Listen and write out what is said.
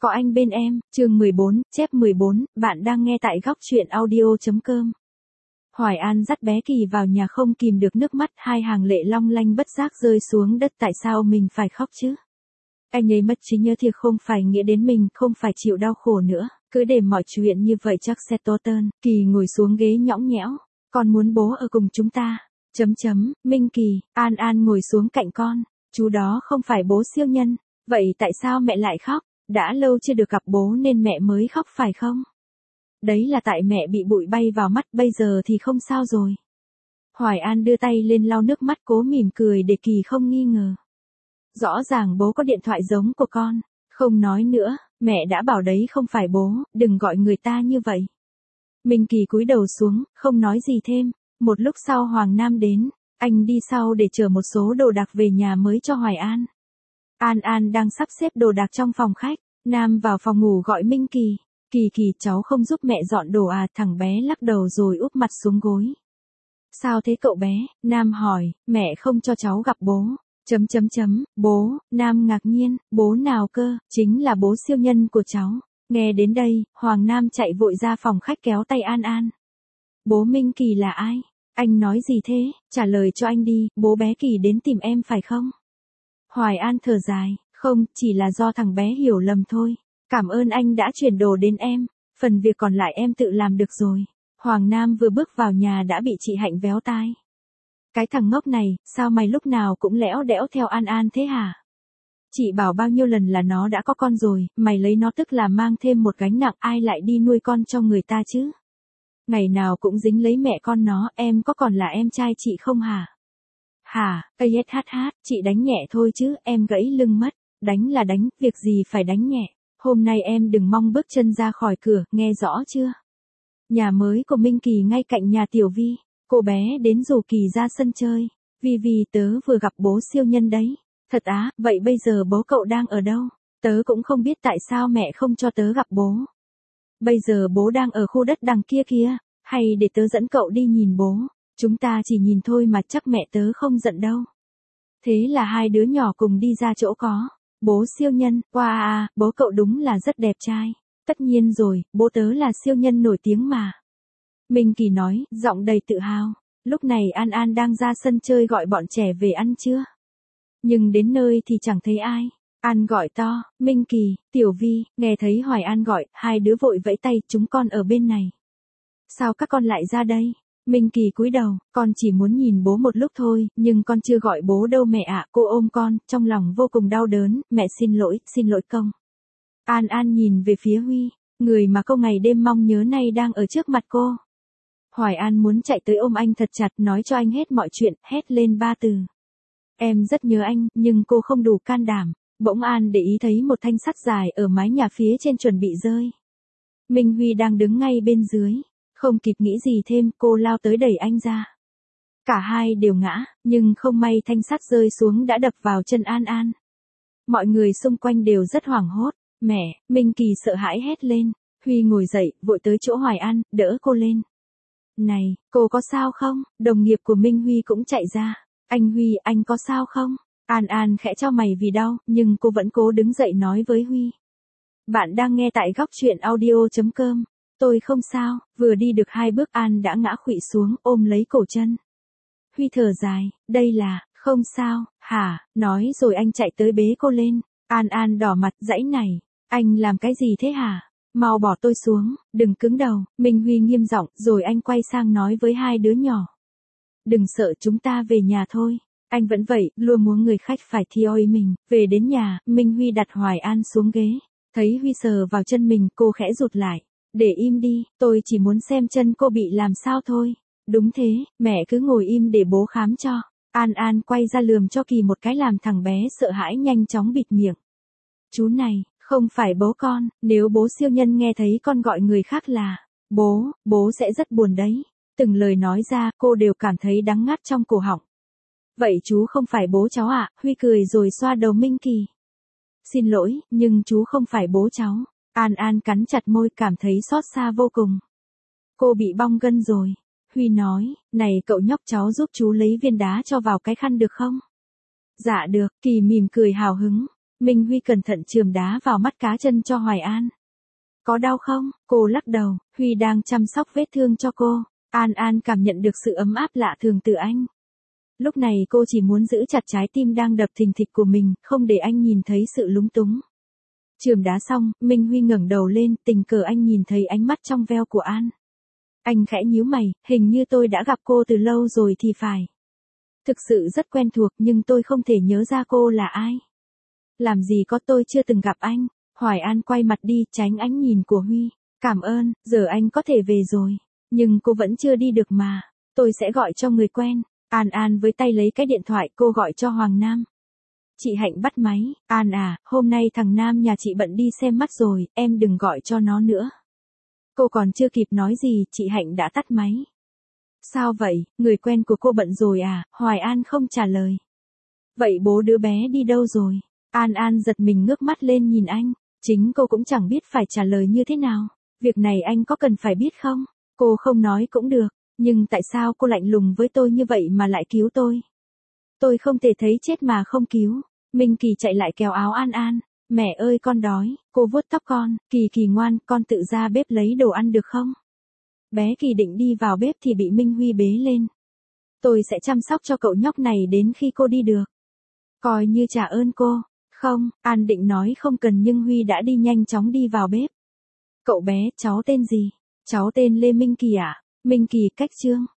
Có anh bên em, chương 14, chép 14, bạn đang nghe tại góc truyện audio.com. Hoài An dắt bé Kỳ vào nhà không kìm được nước mắt, hai hàng lệ long lanh bất giác rơi xuống đất. Tại sao mình phải khóc chứ? Anh ấy mất trí nhớ thì không phải nghĩa đến mình không phải chịu đau khổ nữa, cứ để mọi chuyện như vậy chắc sẽ tốt hơn. Kỳ ngồi xuống ghế nhõng nhẽo, con muốn bố ở cùng chúng ta. Minh Kỳ, An An ngồi xuống cạnh con, chú đó không phải bố siêu nhân, vậy tại sao mẹ lại khóc? Đã lâu chưa được gặp bố nên mẹ mới khóc phải không? Đấy là tại mẹ bị bụi bay vào mắt, bây giờ thì không sao rồi. Hoài An đưa tay lên lau nước mắt, cố mỉm cười để Kỳ không nghi ngờ. Rõ ràng bố có điện thoại giống của con. Không nói nữa, mẹ đã bảo đấy không phải bố, đừng gọi người ta như vậy. Minh Kỳ cúi đầu xuống, không nói gì thêm. Một lúc sau Hoàng Nam đến, anh đi sau để chở một số đồ đạc về nhà mới cho Hoài An. An An đang sắp xếp đồ đạc trong phòng khách, Nam vào phòng ngủ gọi Minh Kỳ. Kỳ, cháu không giúp mẹ dọn đồ à? Thằng bé lắc đầu rồi úp mặt xuống gối. Sao thế cậu bé? Nam hỏi, mẹ không cho cháu gặp bố. Bố, Nam ngạc nhiên, bố nào cơ? Chính là bố siêu nhân của cháu. Nghe đến đây, Hoàng Nam chạy vội ra phòng khách kéo tay An An. Bố Minh Kỳ là ai? Anh nói gì thế? Trả lời cho anh đi, bố bé Kỳ đến tìm em phải không? Hoài An thở dài, không, chỉ là do thằng bé hiểu lầm thôi. Cảm ơn anh đã chuyển đồ đến em, phần việc còn lại em tự làm được rồi. Hoàng Nam vừa bước vào nhà đã bị chị Hạnh véo tai. Cái thằng ngốc này, sao mày lúc nào cũng lẽo đẽo theo An An thế hả? Chị bảo bao nhiêu lần là nó đã có con rồi, mày lấy nó tức là mang thêm một gánh nặng, ai lại đi nuôi con cho người ta chứ? Ngày nào cũng dính lấy mẹ con nó, em có còn là em trai chị không hả? Hả, chị đánh nhẹ thôi chứ, em gãy lưng mất. Đánh là đánh, việc gì phải đánh nhẹ. Hôm nay em đừng mong bước chân ra khỏi cửa, nghe rõ chưa? Nhà mới của Minh Kỳ ngay cạnh nhà Tiểu Vi. Cô bé đến rủ Kỳ ra sân chơi. Vi, tớ vừa gặp bố siêu nhân đấy. Thật á, vậy bây giờ bố cậu đang ở đâu? Tớ cũng không biết tại sao mẹ không cho tớ gặp bố. Bây giờ bố đang ở khu đất đằng kia kìa. Hay để tớ dẫn cậu đi nhìn bố. Chúng ta chỉ nhìn thôi mà chắc mẹ tớ không giận đâu. Thế là hai đứa nhỏ cùng đi ra chỗ có bố siêu nhân. Wow, bố cậu đúng là rất đẹp trai. Tất nhiên rồi, bố tớ là siêu nhân nổi tiếng mà. Minh Kỳ nói, giọng đầy tự hào. Lúc này An An đang ra sân chơi gọi bọn trẻ về ăn trưa. Nhưng đến nơi thì chẳng thấy ai. An gọi to, Minh Kỳ, Tiểu Vi, nghe thấy Hoài An gọi, hai đứa vội vẫy tay, chúng con ở bên này. Sao các con lại ra đây? Minh Kỳ cúi đầu, con chỉ muốn nhìn bố một lúc thôi, nhưng con chưa gọi bố đâu mẹ ạ. Cô ôm con, trong lòng vô cùng đau đớn, mẹ xin lỗi công. An An nhìn về phía Huy, người mà cô ngày đêm mong nhớ nay đang ở trước mặt cô. Hoài An muốn chạy tới ôm anh thật chặt, nói cho anh hết mọi chuyện, hét lên 3 từ. Em rất nhớ anh, nhưng cô không đủ can đảm. Bỗng An để ý thấy một thanh sắt dài ở mái nhà phía trên chuẩn bị rơi. Minh Huy đang đứng ngay bên dưới. Không kịp nghĩ gì thêm, cô lao tới đẩy anh ra. Cả hai đều ngã, nhưng không may thanh sắt rơi xuống đã đập vào chân An An. Mọi người xung quanh đều rất hoảng hốt. Mẹ, Minh Kỳ sợ hãi hét lên. Huy ngồi dậy, vội tới chỗ Hoài An, đỡ cô lên. Này, cô có sao không? Đồng nghiệp của Minh Huy cũng chạy ra. Anh Huy, anh có sao không? An An khẽ chau mày vì đau, nhưng cô vẫn cố đứng dậy nói với Huy. Bạn đang nghe tại góc truyện audio.com. Tôi không sao, vừa đi được 2 bước An đã ngã khuỵu xuống, ôm lấy cổ chân. Huy thở dài, đây là, không sao, hả, nói rồi anh chạy tới bế cô lên. An An đỏ mặt, dãy này, anh làm cái gì thế hả? Mau bỏ tôi xuống, đừng cứng đầu. Minh Huy nghiêm giọng, rồi anh quay sang nói với hai đứa nhỏ. Đừng sợ, chúng ta về nhà thôi. Anh vẫn vậy, luôn muốn người khách phải thi ôi mình. Về đến nhà, Minh Huy đặt Hoài An xuống ghế. Thấy Huy sờ vào chân mình, cô khẽ rụt lại. Để im đi, tôi chỉ muốn xem chân cô bị làm sao thôi. Đúng thế, mẹ cứ ngồi im để bố khám cho. An An quay ra lườm cho Kỳ một cái làm thằng bé sợ hãi nhanh chóng bịt miệng. Chú này, không phải bố con, nếu bố siêu nhân nghe thấy con gọi người khác là bố sẽ rất buồn đấy. Từng lời nói ra cô đều cảm thấy đắng ngắt trong cổ họng. Vậy chú không phải bố cháu ạ? Huy cười rồi xoa đầu Minh Kỳ. Xin lỗi, nhưng chú không phải bố cháu. An An cắn chặt môi cảm thấy xót xa vô cùng. Cô bị bong gân rồi. Huy nói, này cậu nhóc cháu giúp chú lấy viên đá cho vào cái khăn được không? Dạ được, Kỳ mỉm cười hào hứng. Minh Huy cẩn thận chườm đá vào mắt cá chân cho Hoài An. Có đau không? Cô lắc đầu, Huy đang chăm sóc vết thương cho cô. An An cảm nhận được sự ấm áp lạ thường từ anh. Lúc này cô chỉ muốn giữ chặt trái tim đang đập thình thịch của mình, không để anh nhìn thấy sự lúng túng. Chườm đá xong, Minh Huy ngẩng đầu lên, tình cờ anh nhìn thấy ánh mắt trong veo của An. Anh khẽ nhíu mày, hình như tôi đã gặp cô từ lâu rồi thì phải. Thực sự rất quen thuộc nhưng tôi không thể nhớ ra cô là ai. Làm gì có, tôi chưa từng gặp anh. Hoài An quay mặt đi, tránh ánh nhìn của Huy. Cảm ơn, giờ anh có thể về rồi. Nhưng cô vẫn chưa đi được mà. Tôi sẽ gọi cho người quen. An An với tay lấy cái điện thoại, cô gọi cho Hoàng Nam. Chị Hạnh bắt máy. An à, hôm nay thằng Nam nhà chị bận đi xem mắt rồi, em đừng gọi cho nó nữa. Cô còn chưa kịp nói gì, chị Hạnh đã tắt máy. Sao vậy, người quen của cô bận rồi à? Hoài An không trả lời. Vậy bố đứa bé đi đâu rồi? An An giật mình ngước mắt lên nhìn anh. Chính cô cũng chẳng biết phải trả lời như thế nào. Việc này anh có cần phải biết không? Cô không nói cũng được. Nhưng tại sao cô lạnh lùng với tôi như vậy mà lại cứu tôi? Tôi không thể thấy chết mà không cứu. Minh Kỳ chạy lại kéo áo An An. Mẹ ơi con đói. Cô vuốt tóc con. Kỳ Kỳ ngoan, con tự ra bếp lấy đồ ăn được không? Bé Kỳ định đi vào bếp thì bị Minh Huy bế lên. Tôi sẽ chăm sóc cho cậu nhóc này đến khi cô đi được. Coi như trả ơn cô. Không, An định nói không cần nhưng Huy đã đi nhanh chóng đi vào bếp. Cậu bé, cháu tên gì? Cháu tên Lê Minh Kỳ ạ. Minh Kỳ cách Trương.